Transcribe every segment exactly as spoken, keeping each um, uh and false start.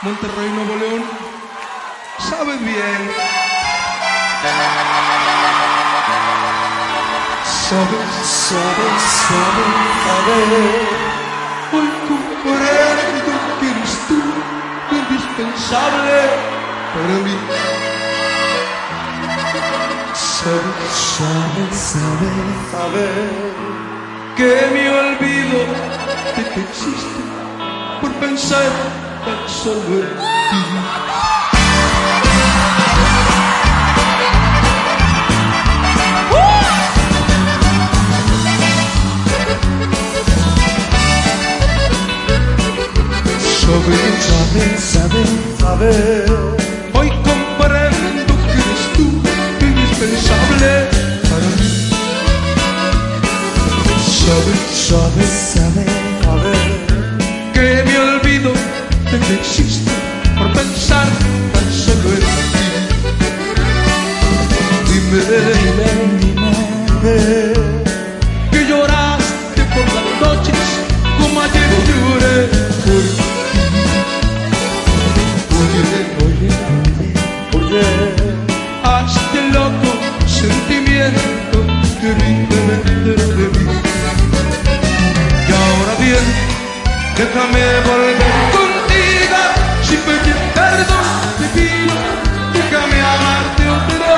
Monterrey, Nuevo León, sabe bien. Sabe, sabe, sabe, sabe. Hoy comprendo que eres tú, indispensable para mí. Sabe, sabe, sabe, sabe que me olvido de que existe por pensar tan solo en ti. Sabe, sabe, sabe, sabe. Hoy comprendo que eres tú, indispensable para mí. Sabe, sabe, sabe, sabe que me olvido de que existe por pensar tan solo en ti. Dime, dime, dime, dime que lloraste por las noches como ayer lloré por ti. Oye, oye, oye, hazte loco sentimiento que vive dentro de mí. Y ahora bien, déjame volver contigo sin pedir perdón, te pido, déjame amarte otra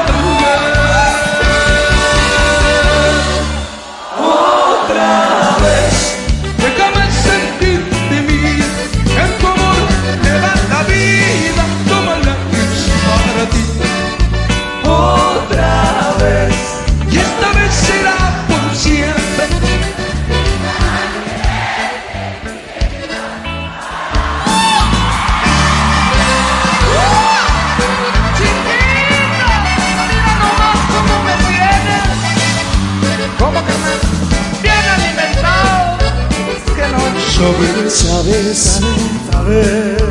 vez. Otra vez, déjame sentirte mía, en tu amor me da la vida, tómala que es para ti. Otra vez, y esta vez será por siempre. Sabe, sabe, sabe, sabe